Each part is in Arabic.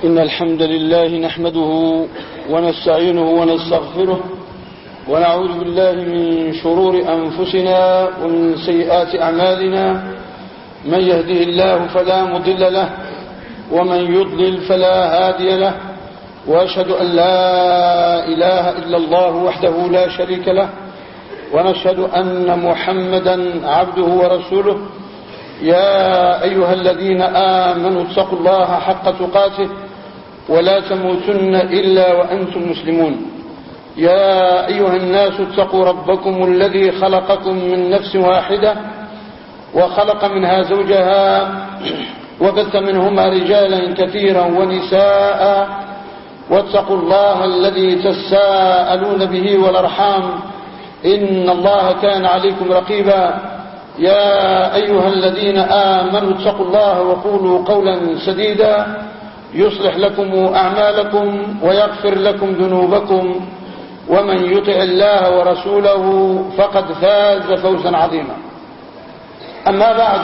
إن الحمد لله نحمده ونستعينه ونستغفره ونعوذ بالله من شرور أنفسنا ومن سيئات أعمالنا. من يهده الله فلا مضل له ومن يضلل فلا هادي له، وأشهد أن لا إله إلا الله وحده لا شريك له، ونشهد أن محمدا عبده ورسوله. يا أيها الذين آمنوا اتقوا الله حق تقاته ولا تموتن إلا وأنتم مسلمون. يا أيها الناس اتقوا ربكم الذي خلقكم من نفس واحدة وخلق منها زوجها وبث منهما رجالا كثيرا ونساء، واتقوا الله الذي تساءلون به والأرحام إن الله كان عليكم رقيبا. يا أيها الذين آمنوا اتقوا الله وقولوا قولا سديدا يصلح لكم أعمالكم ويغفر لكم ذنوبكم، ومن يطع الله ورسوله فقد فاز فوزا عظيما. أما بعد،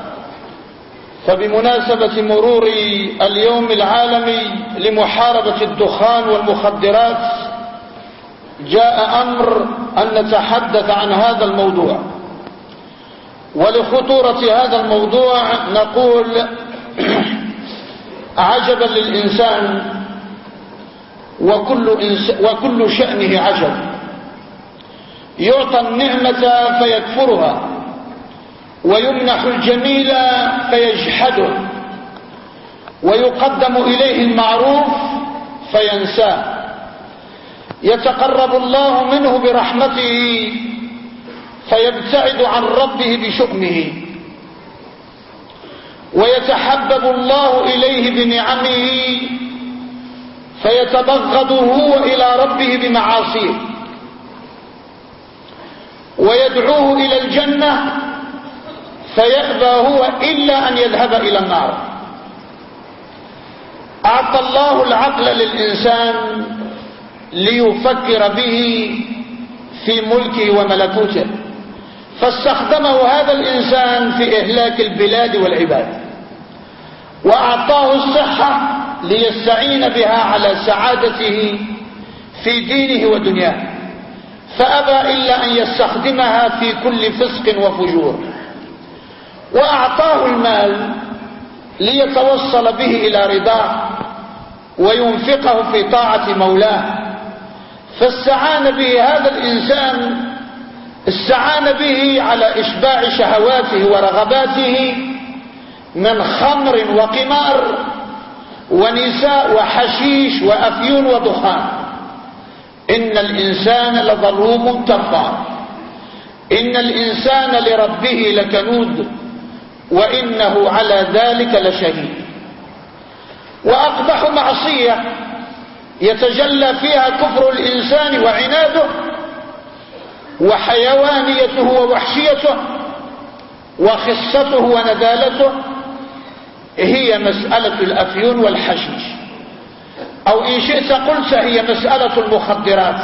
فبمناسبة مرور اليوم العالمي لمحاربة الدخان والمخدرات جاء أمر أن نتحدث عن هذا الموضوع. ولخطورة هذا الموضوع نقول عجبا للإنسان وكل شأنه عجب. يعطى النعمة فيكفرها، ويمنح الجميل فيجحده، ويقدم إليه المعروف فينساه. يتقرب الله منه برحمته فيبتعد عن ربه بشؤمه، ويتحبب الله إليه بنعمه فيتبغض هو إلى ربه بمعاصيه، ويدعوه إلى الجنة فيأبى هو إلا أن يذهب إلى النار. أعطى الله العقل للإنسان ليفكر به في ملكه وملكوته، فاستخدمه هذا الإنسان في إهلاك البلاد والعباد. وأعطاه الصحة ليستعين بها على سعادته في دينه ودنياه، فأبى إلا أن يستخدمها في كل فسق وفجور. وأعطاه المال ليتوصل به إلى رضاه وينفقه في طاعة مولاه، فاستعان به هذا الإنسان، استعان به على إشباع شهواته ورغباته من خمر وقمار ونساء وحشيش وأفيون ودخان. إن الإنسان لظلوم كفار، إن الإنسان لربه لكنود، وإنه على ذلك لشهيد. وأقبح معصية يتجلى فيها كفر الإنسان وعناده وحيوانيته ووحشيته وخصته وندالته هي مسألة الأفيون والحشيش، أو إن شئت قلت هي مسألة المخدرات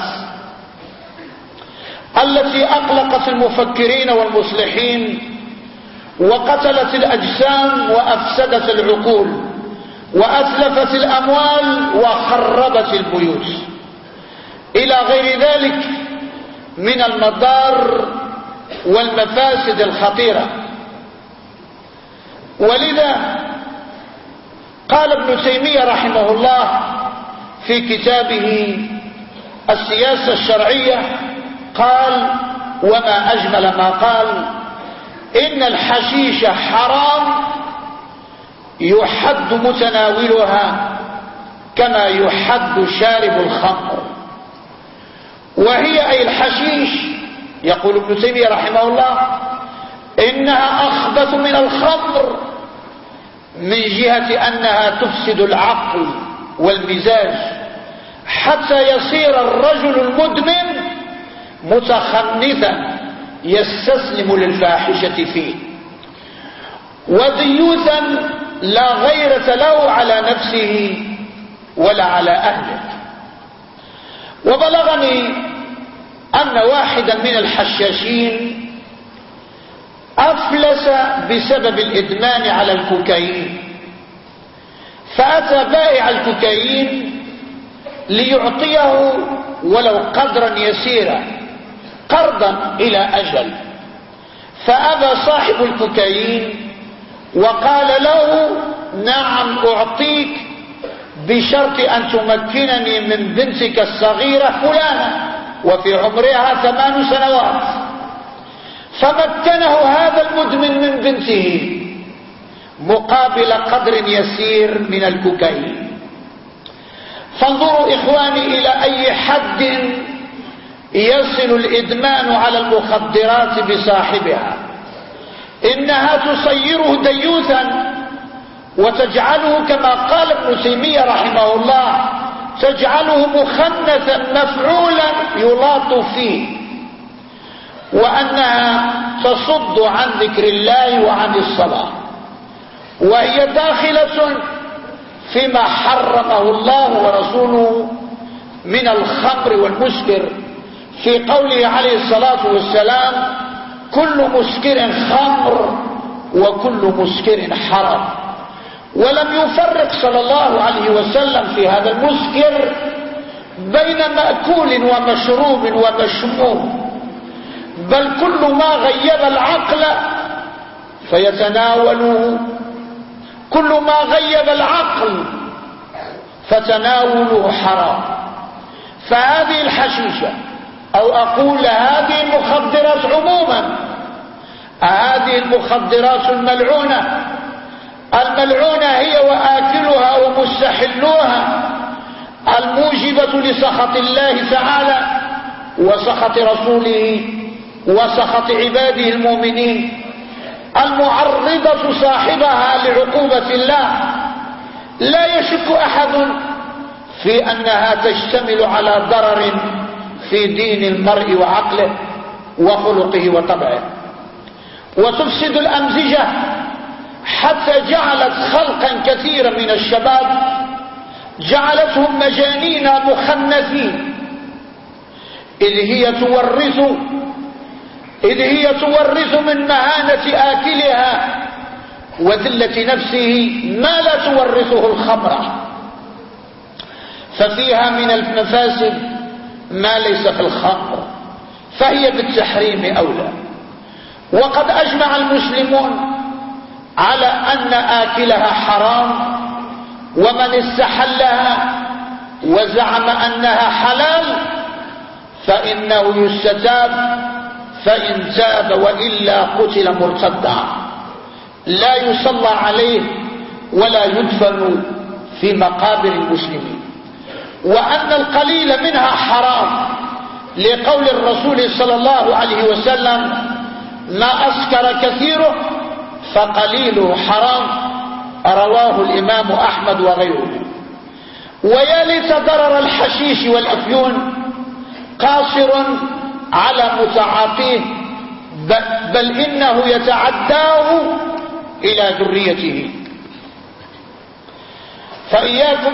التي أقلقت المفكرين والمصلحين وقتلت الأجسام وأفسدت العقول وأتلفت الأموال وخربت البيوت إلى غير ذلك من المضار والمفاسد الخطيرة. ولذا قال ابن تيمية رحمه الله في كتابه السياسة الشرعية، قال: وما أجمل ما قال: إن الحشيش حرام يحد متناولها كما يحد شارب الخمر. وهي أي الحشيش، يقول ابن تيمية رحمه الله، إنها أخبث من الخمر من جهة أنها تفسد العقل والمزاج، حتى يصير الرجل المدمن متخنثا يستسلم للفاحشة فيه، وديوثا لا غيرة له على نفسه ولا على أهله. وبلغني أن واحدا من الحشاشين أفلس بسبب الإدمان على الكوكايين، فأتى بائع الكوكايين ليعطيه ولو قدرا يسيرا قرضا إلى أجل، فأبى صاحب الكوكايين وقال له: نعم أعطيك بشرط أن تمكنني من بنتك الصغيرة فلانة وفي عمرها 8 سنوات. فمكنه هذا المدمن من بنته مقابل قدر يسير من الكوكايين. فانظروا إخواني إلى أي حد يصل الإدمان على المخدرات بصاحبها. إنها تصيره ديوثا وتجعله كما قال ابن تيمية رحمه الله تجعله مخنثا مفعولا يلاط فيه، وأنها تصد عن ذكر الله وعن الصلاة، وهي داخلة فيما حرمه الله ورسوله من الخمر والمسكر في قوله عليه الصلاة والسلام: كل مسكر خمر وكل مسكر حرام. ولم يفرق صلى الله عليه وسلم في هذا المسكر بين مأكول ومشروب ومشموم، بل كل ما غيب العقل فيتناوله، كل ما غيب العقل فتناوله حرام. فهذه الحشيشة أو أقول هذه المخدرات عموما، هذه المخدرات الملعونة هي وآكلها ومستحلوها الموجبة لسخط الله تعالى وسخط رسوله وسخط عباده المؤمنين، المعرضة صاحبها لعقوبة الله. لا يشك أحد في أنها تشتمل على ضرر في دين المرء وعقله وخلقه وطبعه، وتفسد الأمزجة حتى جعلت خلقا كثيرا من الشباب جعلتهم مجانين مخنثين، إذ هي تورث من مهانة آكلها وذلة نفسه ما لا تورثه الخمرة، ففيها من المفاسد ما ليس في الخمر، فهي بالتحريم أولى. وقد أجمع المسلمون على أن آكلها حرام، ومن استحلها وزعم أنها حلال فإنه يستتاب، فإن تاب وإلا قتل مرتدا، لا يصلى عليه ولا يدفن في مقابر المسلمين. وأن القليل منها حرام لقول الرسول صلى الله عليه وسلم: ما أسكر كثيره فقليله حرام، رواه الإمام أحمد وغيره. ويا ليت ضرر الحشيش والأفيون قاصر على متعاطيه، بل إنه يتعداه إلى ذريته. فإياكم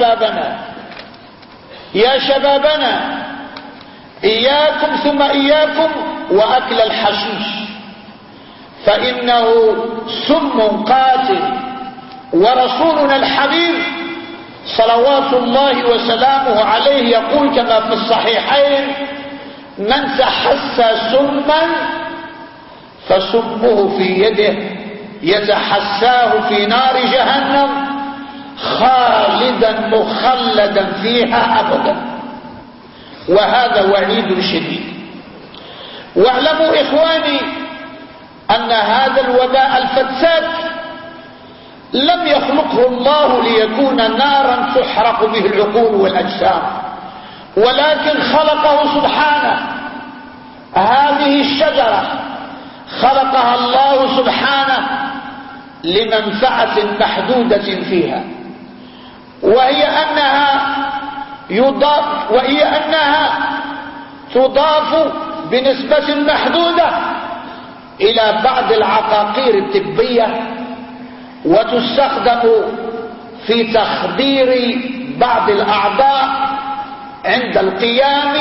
يا شبابنا إياكم ثم إياكم وأكل الحشيش، فإنه سم قاتل. ورسولنا الحبيب صلوات الله وسلامه عليه يقول كما في الصحيحين: من تحسى سما فسمه في يده يتحساه في نار جهنم خالدا مخلدا فيها أبدا. وهذا وعيد شديد. واعلموا إخواني أن هذا الوباء الفتاك لم يخلقه الله ليكون نارا تحرق به العقول والأجسام، ولكن خلقه سبحانه. هذه الشجرة خلقها الله سبحانه لمنفعة محدودة فيها، وهي أنها تضاف بنسبة محدودة إلى بعض العقاقير الطبية، وتستخدم في تخدير بعض الأعضاء عند القيام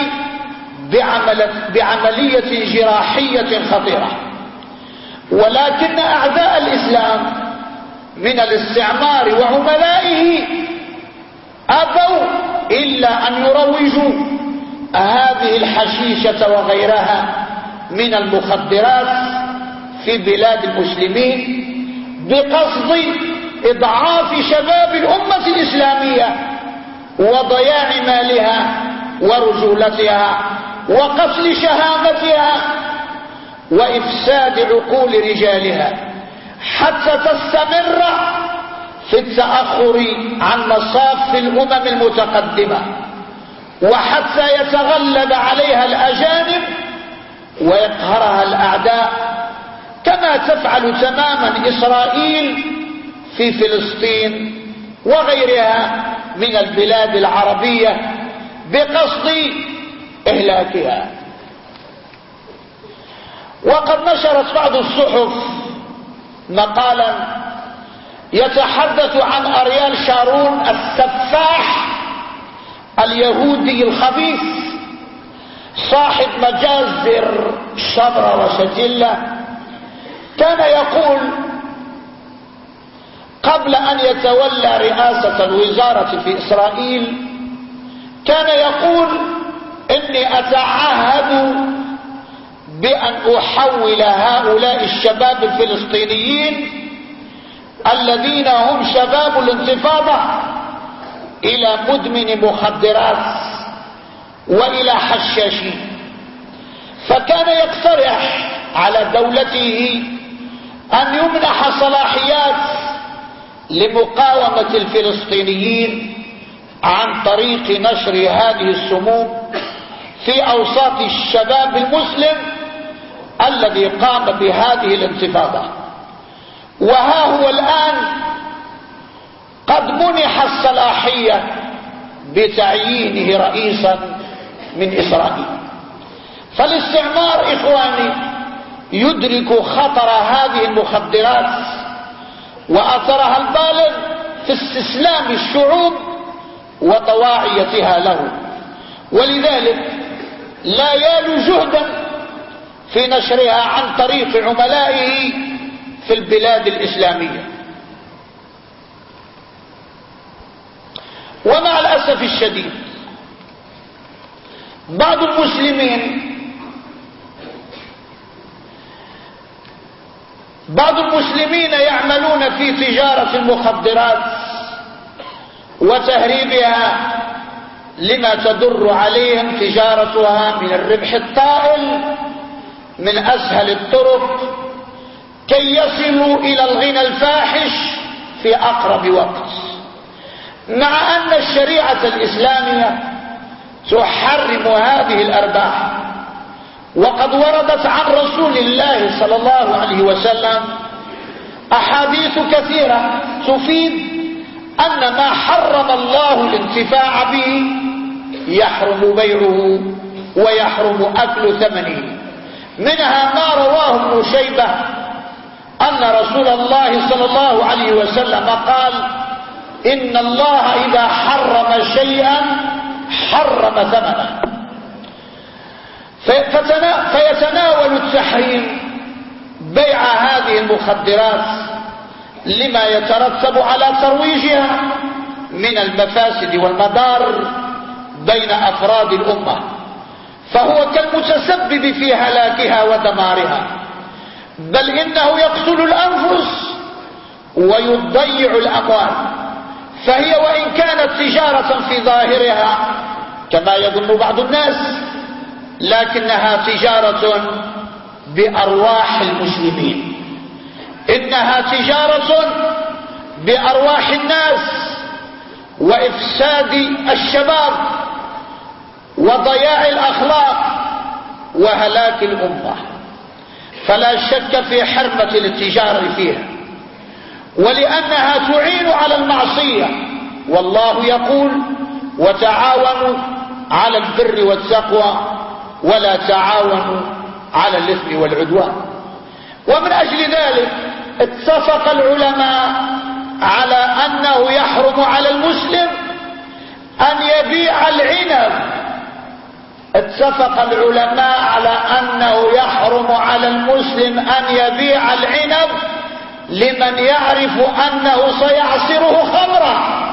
بعملية جراحية خطيرة. ولكن أعداء الإسلام من الاستعمار وعملائه أبوا إلا أن يروجوا هذه الحشيشة وغيرها من المخدرات في بلاد المسلمين بقصد إضعاف شباب الأمة الإسلامية وضياع مالها ورجولتها وقتل شهامتها وإفساد عقول رجالها حتى تستمر في التأخر عن مصاف الأمم المتقدمة وحتى يتغلب عليها الأجانب ويقهرها الأعداء كما تفعل تماما إسرائيل في فلسطين وغيرها من البلاد العربية بقصد إهلاكها. وقد نشرت بعض الصحف مقالا يتحدث عن أريال شارون السفاح اليهودي الخبيث صاحب مجازر شبرا وشتلة. كان يقول قبل أن يتولى رئاسة الوزارة في إسرائيل كان يقول إني أتعهد بأن أحول هؤلاء الشباب الفلسطينيين الذين هم شباب الانتفاضة إلى مدمن مخدرات وإلى حشاشين. فكان يقترح على دولته أن يمنح صلاحيات لمقاومة الفلسطينيين عن طريق نشر هذه السموم في أوساط الشباب المسلم الذي قام بهذه الانتفاضة. وها هو الآن قد منح الصلاحية بتعيينه رئيسا من إسرائيل. فالاستعمار إخواني يدرك خطر هذه المخدرات وأثرها البالغ في استسلام الشعوب وطواعيتها له، ولذلك لا يال جهدا في نشرها عن طريق عملائه في البلاد الإسلامية. ومع الأسف الشديد بعض المسلمين يعملون في تجارة المخدرات وتهريبها لما تدر عليهم تجارتها من الربح الطائل من أسهل الطرق كي يصلوا إلى الغنى الفاحش في أقرب وقت، مع أن الشريعة الإسلامية تحرم هذه الأرباح. وقد وردت عن رسول الله صلى الله عليه وسلم أحاديث كثيرة تفيد أن ما حرم الله الانتفاع به يحرم بيعه ويحرم أكل ثمنه. منها ما رواه ابن شيبة أن رسول الله صلى الله عليه وسلم قال إن الله إذا حرم شيئا حرم ثمنه. فيتناول التحريم بيع هذه المخدرات لما يترتب على ترويجها من المفاسد والمضار بين أفراد الأمة، فهو كالمتسبب في هلاكها ودمارها، بل إنه يقتل الأنفس ويضيع الأموال. فهي وإن كانت تجارة في ظاهرها كما يظن بعض الناس لكنها تجارة بأرواح المسلمين، إنها تجارة بأرواح الناس وإفساد الشباب وضياع الأخلاق وهلاك الأمة. فلا شك في حرمة الاتجار فيها، ولأنها تعين على المعصية، والله يقول وتعاونوا على البر والتقوى ولا تعاونوا على الإثم والعدوان. ومن أجل ذلك اتفق العلماء على أنه يحرم على المسلم أن يبيع العنب. اتفق العلماء على أنه يحرم على المسلم أن يبيع العنب لمن يعرف أنه سيعصره خمرا.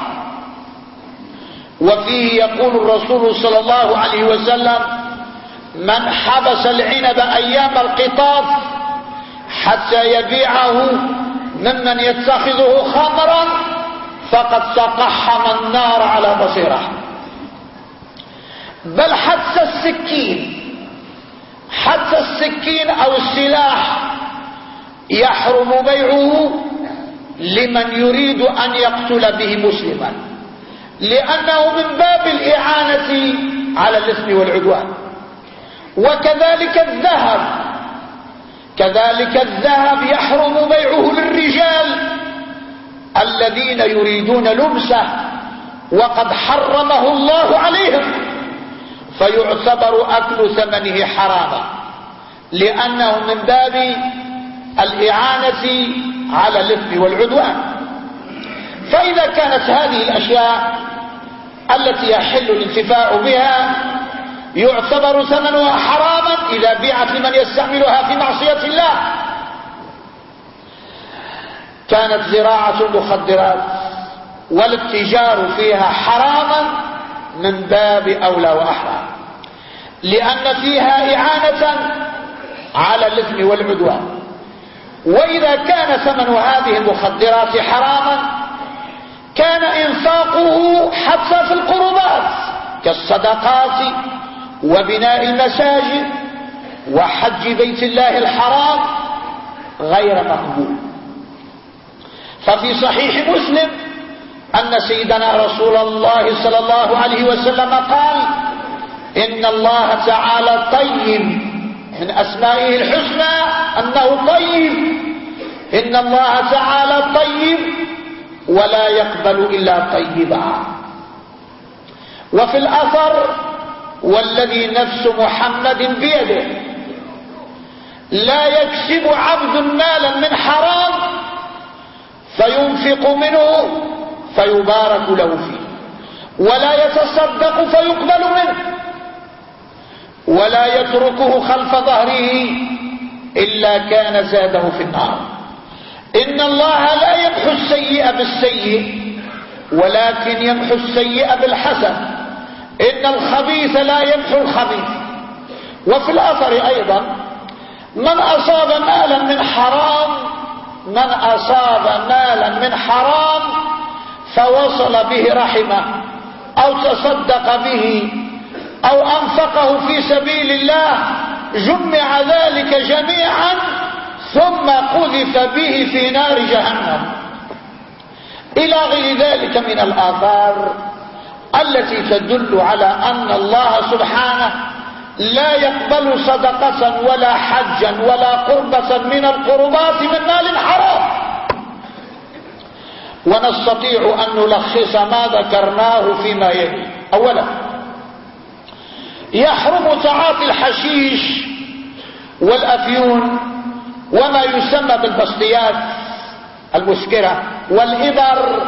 وفيه يقول الرسول صلى الله عليه وسلم: من حبس العنب أيام القطاف حتى يبيعه ممن يتخذه خمرا فقد تقحم النار على بصيره. بل حتى السكين أو السلاح يحرم بيعه لمن يريد أن يقتل به مسلما، لأنه من باب الإعانة على الإثم والعدوان. وكذلك الذهب يحرم بيعه للرجال الذين يريدون لمسه وقد حرمه الله عليهم، فيعتبر أكل ثمنه حراما لأنه من باب الإعانة على الإثم والعدوان. فإذا كانت هذه الأشياء التي يحل الانتفاع بها يعتبر ثمنها حراما إذا بيعت لمن يستعملها في معصية الله، كانت زراعة المخدرات والاتجار فيها حراما من باب أولى وأحرى، لأن فيها إعانة على الإثم والعدوان. وإذا كان ثمن هذه المخدرات حراما كان إنفاقه حتى في القربات كالصدقات وبناء المساجد وحج بيت الله الحرام غير مقبول. ففي صحيح مسلم أن سيدنا رسول الله صلى الله عليه وسلم قال: إن الله تعالى طيب، من أسمائه الحسنى أنه طيب. إن الله تعالى طيب ولا يقبل إلا طيبا. وفي الأثر: والذي نفس محمد بيده لا يكسب عبد مالا من حرام فينفق منه فيبارك له فيه، ولا يتصدق فيقبل منه، ولا يتركه خلف ظهره إلا كان زاده في النار. إن الله لا يمحو السيئة بالسيء ولكن يمحو السيئة بالحسن. إن الخبيث لا يمحو الخبيث. وفي الأثر أيضا: من أصاب مالا من حرام فوصل به رحمه أو تصدق به أو أنفقه في سبيل الله جمع ذلك جميعا ثم قذف به في نار جهنم، إلى غير ذلك من الآثار التي تدل على أن الله سبحانه لا يقبل صدقة ولا حجا ولا قربة من القربات من مال حرام. ونستطيع أن نلخص ما ذكرناه فيما يلي. أولا: يحرم تعاطي الحشيش والأفيون وما يسمى بالبسطيات المسكرة والإبر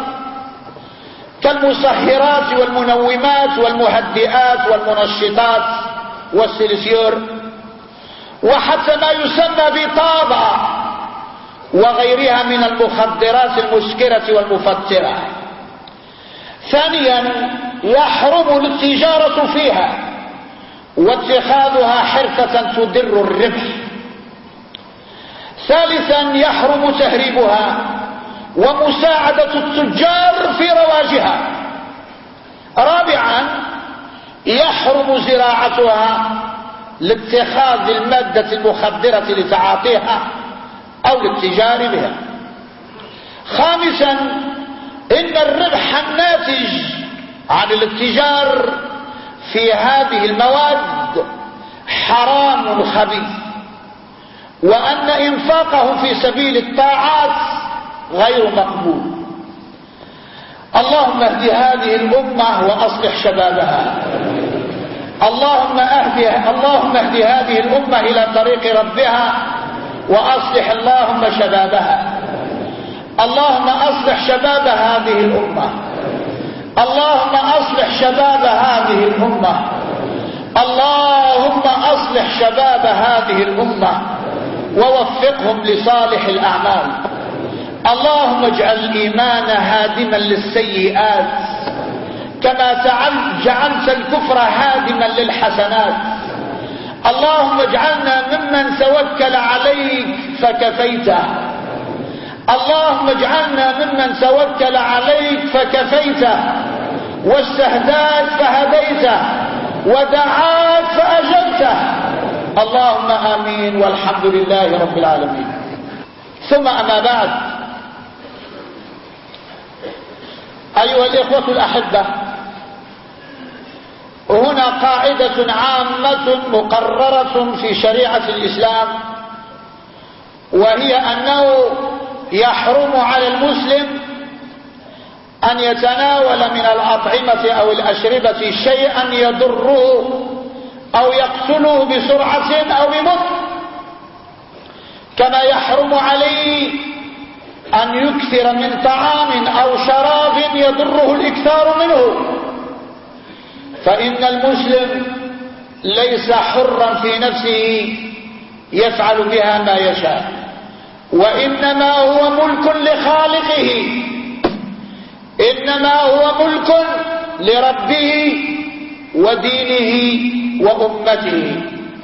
كالمسهرات والمنومات والمهدئات والمنشطات والسلسيور، وحتى ما يسمى بطابة وغيرها من المخدرات المسكرة والمفترة. ثانيا: يحرم التجارة فيها واتخاذها حرفة تدر الربح. ثالثا: يحرم تهريبها ومساعدة التجار في رواجها. رابعا: يحرم زراعتها لاتخاذ المادة المخدرة لتعاطيها أو للتجار بها. خامسا: إن الربح الناتج عن الاتجار في هذه المواد حرام خبيث، وأن إنفاقه في سبيل الطاعات غير مقبول. اللهم اهد هذه الأمة وأصلح شبابها. اللهم اهد هذه الأمة إلى طريق ربها وأصلح اللهم شبابها. اللهم أصلح شباب هذه الأمة. اللهم أصلح شباب هذه الأمة. اللهم أصلح شباب هذه الأمة ووفقهم لصالح الأعمال. اللهم اجعل الإيمان هادما للسيئات كما جعلت الكفر هادما للحسنات. اللهم اجعلنا ممن توكل عليك فكفيته. اللهم اجعلنا ممن توكل عليك فكفيته، واستهداك فهديته، ودعاك فأجبته. اللهم آمين، والحمد لله رب العالمين. ثم أما بعد، أيها الإخوة الأحبة، هنا قاعدة عامة مقررة في شريعة الإسلام، وهي أنه يحرم على المسلم أن يتناول من الأطعمة أو الأشربة شيئا يضره أو يقتله بسرعة أو ببطء، كما يحرم عليه أن يكثر من طعام أو شراب يضره الإكثار منه، فإن المسلم ليس حرا في نفسه يفعل بها ما يشاء، وإنما هو ملك لخالقه، إنما هو ملك لربه ودينه وأمته.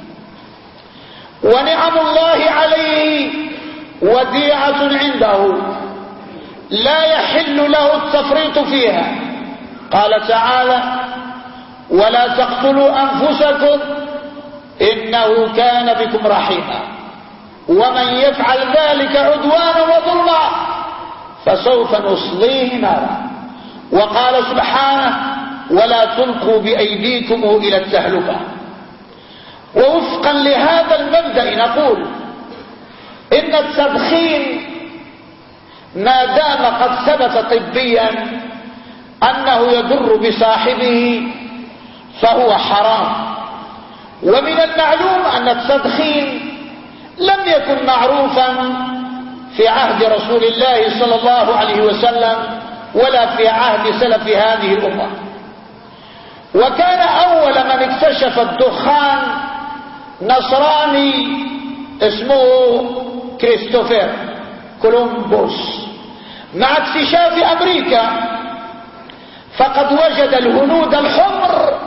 ونعم الله عليه وديعة عنده لا يحل له التفريط فيها. قال تعالى: ولا تقتلوا أنفسكم إنه كان بكم رحيما، ومن يفعل ذلك عدوانا وظلما فسوف نصليه نارا. وقال سبحانه: ولا تلقوا بأيديكم إلى التهلكة. ووفقا لهذا المبدأ نقول إن التدخين ما دام قد ثبت طبيا أنه يضر بصاحبه فهو حرام. ومن المعلوم أن التدخين لم يكن معروفا في عهد رسول الله صلى الله عليه وسلم ولا في عهد سلف هذه الأمة. وكان أول من اكتشف الدخان نصراني اسمه كريستوفر كولومبوس مع اكتشاف أمريكا، فقد وجد الهنود الحمر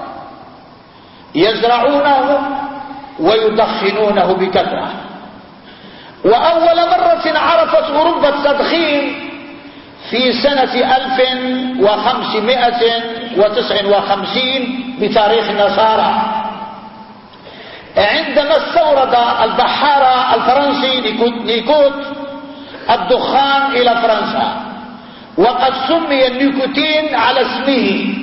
يزرعونه ويدخنونه بكثرة. وأول مرة عرفت أوروبا التدخين في سنة 1559 بتاريخ النصارى، عندما استورد البحار الفرنسي نيكوت الدخان إلى فرنسا، وقد سمي النيكوتين على اسمه.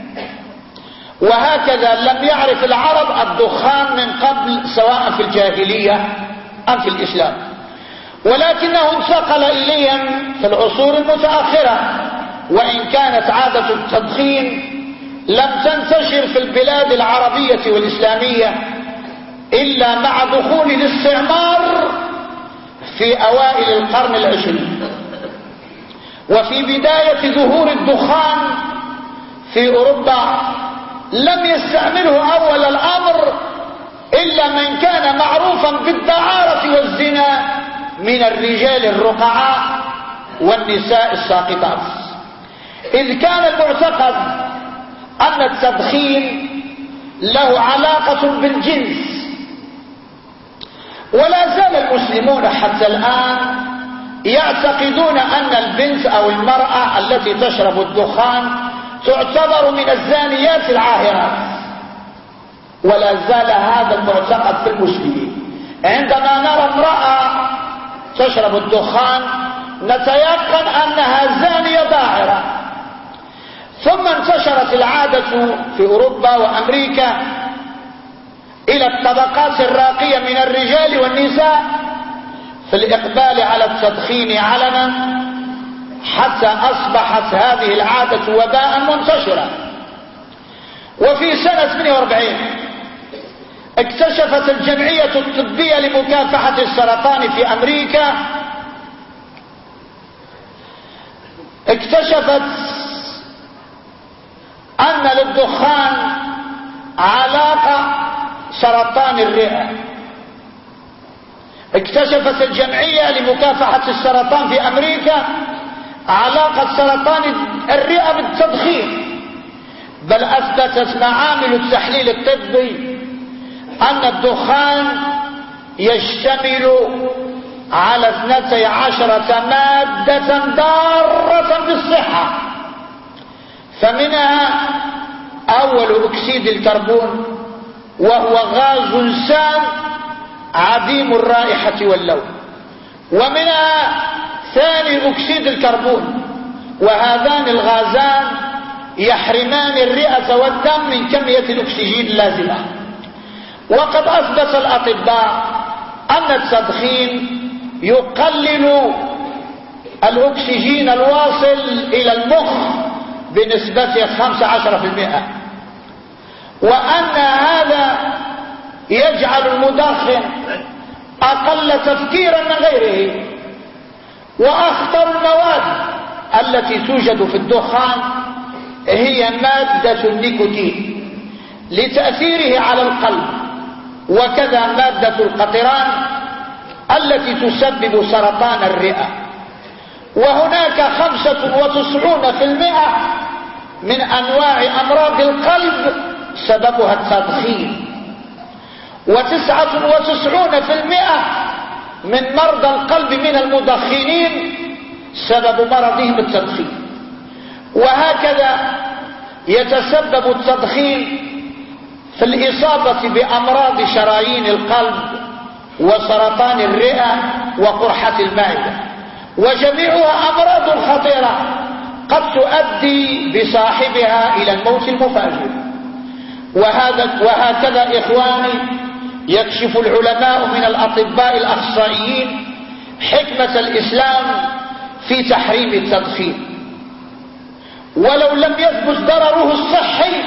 وهكذا لم يعرف العرب الدخان من قبل سواء في الجاهلية أم في الإسلام، ولكنه انتقل إليهم في العصور المتأخرة. وإن كانت عادة التدخين لم تنتشر في البلاد العربية والإسلامية إلا مع دخول الاستعمار في أوائل القرن العشرين. وفي بداية ظهور الدخان في أوروبا لم يستعمله أول الأمر إلا من كان معروفا بالدعارة والزنا من الرجال الرقعاء والنساء الساقطات، إذ كان المعتقد أن التدخين له علاقة بالجنس. ولا زال المسلمون حتى الآن يعتقدون أن البنت أو المرأة التي تشرب الدخان تعتبر من الزانيات العاهرات، ولا زال هذا المعتقد في المسلمين. عندما نرى امرأة تشرب الدخان نتيقن أنها زانية داعرة. ثم انتشرت العادة في أوروبا وأمريكا إلى الطبقات الراقية من الرجال والنساء في الإقبال على التدخين علنا، حتى أصبحت هذه العادة وباء منتشرا. وفي سنة 48 اكتشفت الجمعية الطبية لمكافحة السرطان في أمريكا، اكتشفت أن للدخان علاقة سرطان الرئة، اكتشفت الجمعية لمكافحة السرطان في أمريكا علاقة سرطان الرئة بالتدخين، بل أثبتت معامل التحليل الطبي أن الدخان يشتمل على 12 مادة ضارة بالصحة، فمنها أول أكسيد الكربون وهو غاز سام عديم الرائحة واللون، ومنها ثاني أكسيد الكربون، وهذان الغازان يحرمان الرئة والدم من كمية الأكسجين اللازمة. وقد أثبت الأطباء أن التدخين يقلل الأكسجين الواصل إلى المخ بنسبة 15%، وأن هذا يجعل المدخن أقل تفكيرا من غيره. وأخطر المواد التي توجد في الدخان هي مادة النيكوتين لتأثيره على القلب، وكذا مادة القطران التي تسبب سرطان الرئة. وهناك 95% من أنواع أمراض القلب سببها التدخين، و99% من مرضى القلب من المدخنين سبب مرضهم التدخين. وهكذا يتسبب التدخين في الإصابة بأمراض شرايين القلب وسرطان الرئة وقرحة المعدة، وجميعها أمراض خطيرة قد تؤدي بصاحبها إلى الموت المفاجئ. وهكذا إخواني يكشف العلماء من الأطباء الأخصائيين حكمة الإسلام في تحريم التدخين. ولو لم يثبت ضرره الصحي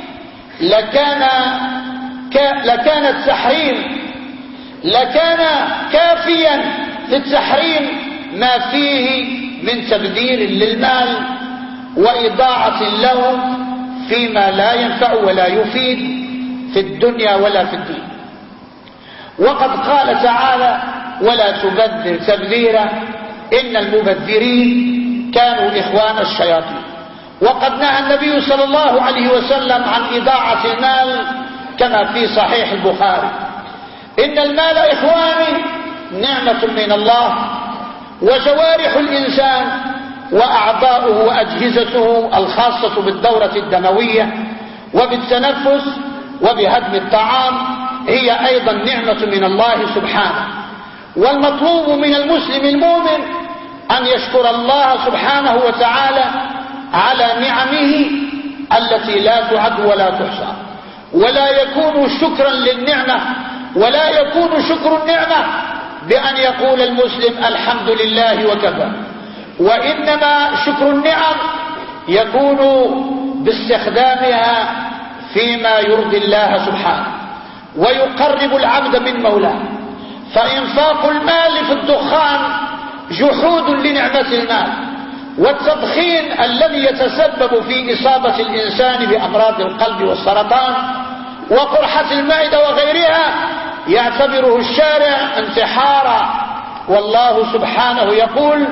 لكان كافيا في التحريم ما فيه من تبذير للمال وإضاعة له فيما لا ينفع ولا يفيد في الدنيا ولا في الدين. وقد قال تعالى: ولا تبذر تبذيرا إن المبذرين كانوا إخوان الشياطين. وقد نهى النبي صلى الله عليه وسلم عن إضاعة المال كما في صحيح البخاري: إن المال إخواني نعمة من الله، وجوارح الإنسان وأعضاؤه وأجهزته الخاصة بالدورة الدموية وبالتنفس وبهضم الطعام هي أيضا نعمة من الله سبحانه. والمطلوب من المسلم المؤمن أن يشكر الله سبحانه وتعالى على نعمه التي لا تعد ولا تحصى، ولا يكون شكرا للنعمة ولا يكون شكر النعمة بأن يقول المسلم الحمد لله وكفى، وإنما شكر النعم يكون باستخدامها فيما يرضي الله سبحانه ويقرب العبد من مولاه. فإنفاق المال في الدخان جحود لنعمة المال، والتدخين الذي يتسبب في إصابة الإنسان بأمراض القلب والسرطان وقرحة المعدة وغيرها يعتبره الشارع انتحارا. والله سبحانه يقول: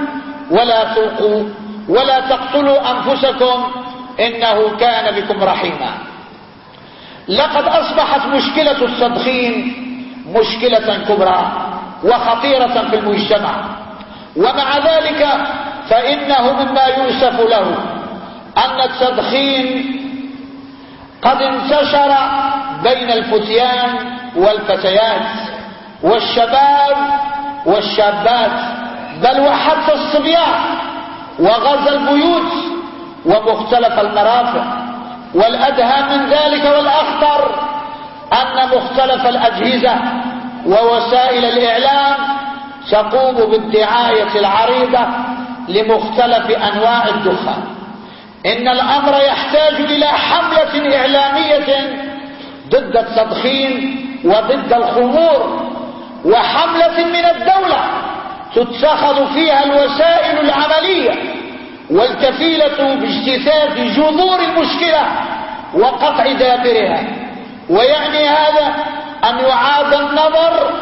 ولا تقتلوا أنفسكم إنه كان بكم رحيما. لقد أصبحت مشكلة التدخين مشكلة كبرى وخطيرة في المجتمع، ومع ذلك فإنه مما يؤسف له أن التدخين قد انتشر بين الفتيان والفتيات والشباب والشابات، بل وحتى الصبيان، وغزا البيوت ومختلف المرافق. والأدهى من ذلك والأخطر أن مختلف الأجهزة ووسائل الإعلام تقوم بالدعاية العريضة لمختلف أنواع الدخان. إن الأمر يحتاج إلى حملة إعلامية ضد التدخين وضد الخمور، وحملة من الدولة تتخذ فيها الوسائل العملية والكفيلة باجتثاث جذور المشكلة وقطع دابرها. ويعني هذا أن يعاد النظر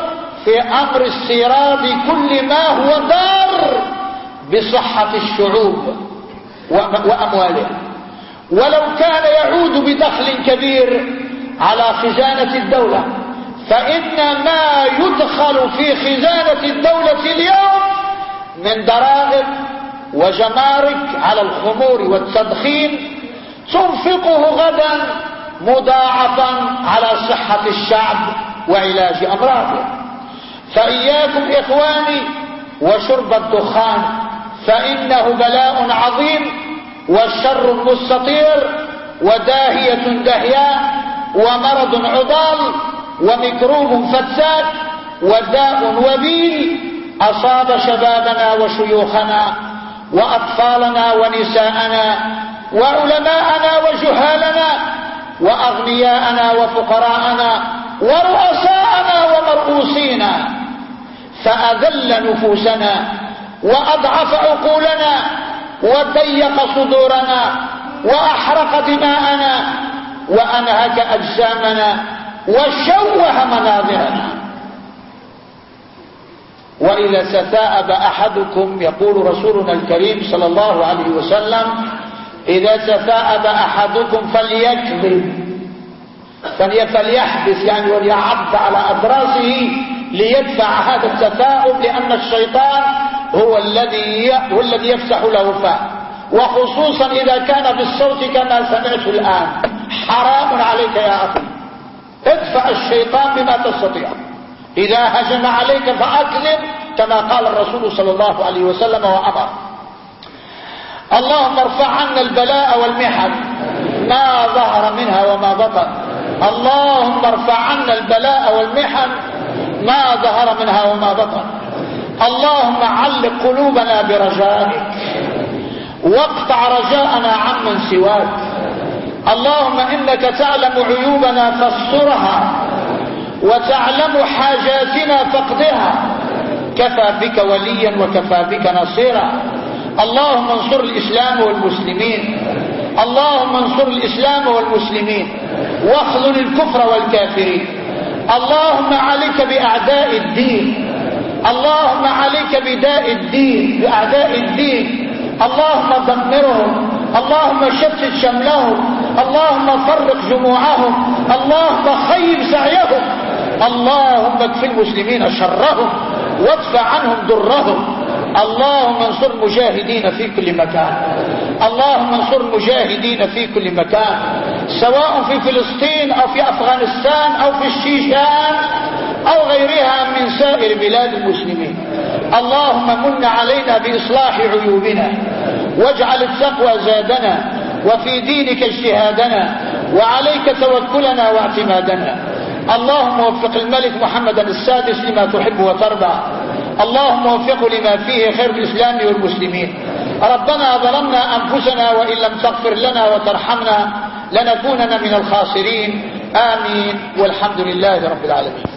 في أمر استيراد كل ما هو ضار بصحة الشعوب وأموالها، ولو كان يعود بدخل كبير على خزانة الدولة، فإن ما يدخل في خزانة الدولة اليوم من ضرائب وجمارك على الخمور والتدخين تنفقه غدا مضاعفا على صحة الشعب وعلاج أمراضه. فإياكم إخواني وشرب الدخان، فإنه بلاء عظيم والشر مستطير وداهية دهياء ومرض عضال وميكروب فتاك وداء وبيل أصاب شبابنا وشيوخنا وأطفالنا ونساءنا وعلماءنا وجهالنا وأغنياءنا وفقراءنا ورؤساءنا ومرؤوسينا، فأذل نفوسنا وأضعف عقولنا وضيق صدورنا وأحرق دماءنا وأنهك أجسامنا وشوه مناظرنا. وإذا ستاءب أحدكم، يقول رسولنا الكريم صلى الله عليه وسلم: إذا ستاءب أحدكم فليكذب، فليحبس يعني وليعض على أضراسه ليدفع هذا التثاؤب، لأن الشيطان هو الذي يفسح له فاه، وخصوصا إذا كان بالصوت كما سمعت الآن. حرام عليك يا أخي، ادفع الشيطان بما تستطيع. إذا هجم عليك فأكذب كما قال الرسول صلى الله عليه وسلم وأمر. اللهم ارفع عنا البلاء والمحن ما ظهر منها وما بطن. اللهم ارفع عنا البلاء والمحن ما ظهر منها وما بطن. اللهم علق قلوبنا برجائك واقطع رجاءنا عمن سواك. اللهم إنك تعلم عيوبنا فاسترها وتعلم حاجاتنا فاقضها. كفى بك وليا وكفى بك نصيرا. اللهم انصر الإسلام والمسلمين. اللهم انصر الإسلام والمسلمين واخذل الكفر والكافرين. اللهم عليك بأعداء الدين. اللهم عليك بداء الدين، بأعداء الدين. اللهم دمرهم، اللهم شتت شملهم، اللهم فرق جموعهم، اللهم خيب سعيهم. اللهم اكف المسلمين شرهم وادفع عنهم ضرهم. اللهم انصر المجاهدين في كل مكان. اللهم انصر المجاهدين في كل مكان، سواء في فلسطين أو في أفغانستان أو في الشيشان أو غيرها من سائر بلاد المسلمين. اللهم من علينا بإصلاح عيوبنا، واجعل التقوى زادنا، وفي دينك اجتهادنا، وعليك توكلنا واعتمادنا. اللهم وفق الملك محمد السادس لما تحب وترضى. اللهم وفقه لما فيه خير الإسلام والمسلمين. ربنا ظلمنا أنفسنا وإن لم تغفر لنا وترحمنا لنكونن من الخاسرين. آمين والحمد لله رب العالمين.